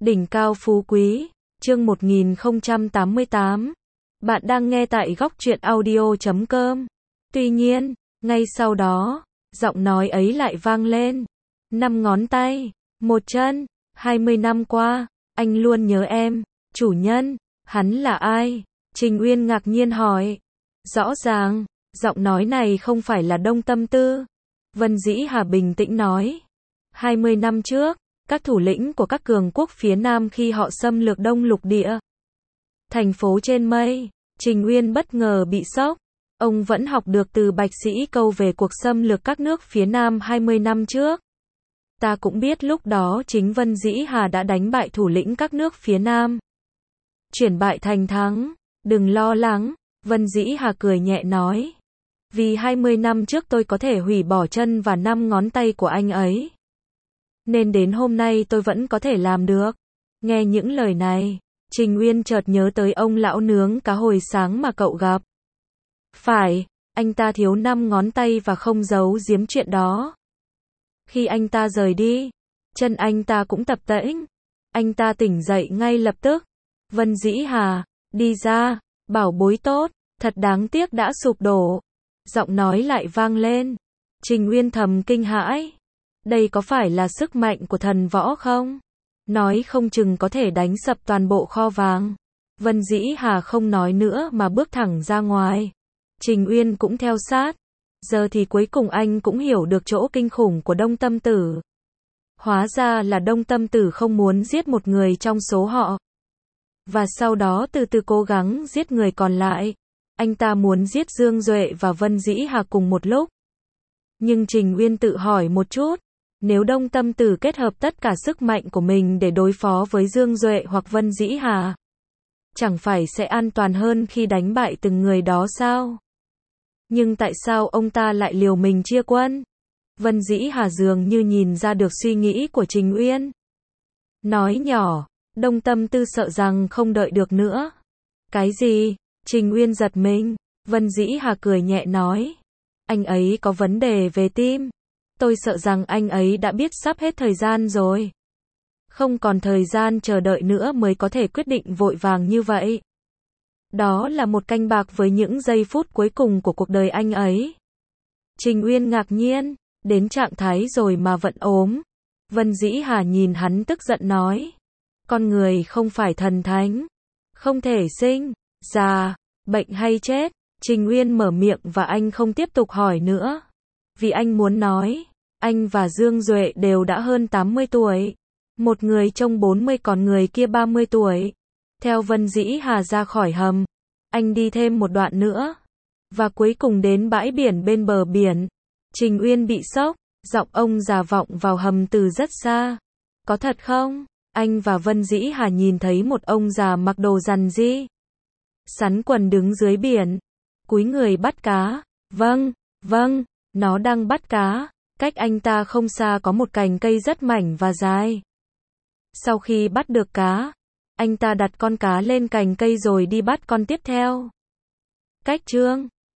Đỉnh cao phú quý, chương 1088. Bạn đang nghe tại góc truyện audio.com. Tuy nhiên, ngay sau đó, giọng nói ấy lại vang lên. 5 ngón tay, 1 chân, 20 năm qua, anh luôn nhớ em. Chủ nhân, hắn là ai? Trình Uyên ngạc nhiên hỏi. Rõ ràng, giọng nói này không phải là Đông Tâm Tư. Vân Dĩ Hà bình tĩnh nói. 20 năm trước, các thủ lĩnh của các cường quốc phía Nam khi họ xâm lược Đông Lục Địa. Thành phố trên mây, Trình Uyên bất ngờ bị sốc. Ông vẫn học được từ Bạch Sĩ Câu về cuộc xâm lược các nước phía Nam 20 năm trước. Ta cũng biết lúc đó chính Vân Dĩ Hà đã đánh bại thủ lĩnh các nước phía Nam. Chuyển bại thành thắng, đừng lo lắng, Vân Dĩ Hà cười nhẹ nói. Vì 20 năm trước tôi có thể hủy bỏ chân và 5 ngón tay của anh ấy. Nên đến hôm nay tôi vẫn có thể làm được. Nghe những lời này, Trình Uyên chợt nhớ tới ông lão nướng cá hồi sáng mà cậu gặp. Phải, anh ta thiếu 5 ngón tay và không giấu giếm chuyện đó. Khi anh ta rời đi, chân anh ta cũng tập tễnh. Anh ta tỉnh dậy ngay lập tức. Vân Dĩ Hà, đi ra, bảo bối tốt, thật đáng tiếc đã sụp đổ. Giọng nói lại vang lên. Trình Uyên thầm kinh hãi. Đây có phải là sức mạnh của thần võ không? Nói không chừng có thể đánh sập toàn bộ kho vàng. Vân Dĩ Hà không nói nữa mà bước thẳng ra ngoài. Trình Uyên cũng theo sát. Giờ thì cuối cùng anh cũng hiểu được chỗ kinh khủng của Đông Tâm Tử. Hóa ra là Đông Tâm Tử không muốn giết một người trong số họ. Và sau đó từ từ cố gắng giết người còn lại. Anh ta muốn giết Dương Duệ và Vân Dĩ Hà cùng một lúc. Nhưng Trình Uyên tự hỏi một chút. Nếu Đông Tâm Tử kết hợp tất cả sức mạnh của mình để đối phó với Dương Duệ hoặc Vân Dĩ Hà, chẳng phải sẽ an toàn hơn khi đánh bại từng người đó sao? Nhưng tại sao ông ta lại liều mình chia quân? Vân Dĩ Hà dường như nhìn ra được suy nghĩ của Trình Uyên. Nói nhỏ, Đông Tâm Tư sợ rằng không đợi được nữa. Cái gì? Trình Uyên giật mình. Vân Dĩ Hà cười nhẹ nói. Anh ấy có vấn đề về tim. Tôi sợ rằng anh ấy đã biết sắp hết thời gian rồi. Không còn thời gian chờ đợi nữa mới có thể quyết định vội vàng như vậy. Đó là một canh bạc với những giây phút cuối cùng của cuộc đời anh ấy. Trình Uyên ngạc nhiên, đến trạng thái rồi mà vẫn ốm. Vân Dĩ Hà nhìn hắn tức giận nói. Con người không phải thần thánh. Không thể sinh, già, bệnh hay chết. Trình Uyên mở miệng và anh không tiếp tục hỏi nữa. Vì anh muốn nói, anh và Dương Duệ đều đã hơn 80 tuổi. Một người trông 40 còn người kia 30 tuổi. Theo Vân Dĩ Hà ra khỏi hầm, anh đi thêm một đoạn nữa. Và cuối cùng đến bãi biển bên bờ biển. Trình Uyên bị sốc, giọng ông già vọng vào hầm từ rất xa. Có thật không? Anh và Vân Dĩ Hà nhìn thấy một ông già mặc đồ rằn ri, sắn quần đứng dưới biển, cúi người bắt cá. Vâng, nó đang bắt cá. Cách anh ta không xa có một cành cây rất mảnh và dài. Sau khi bắt được cá, anh ta đặt con cá lên cành cây rồi đi bắt con tiếp theo. Cách chương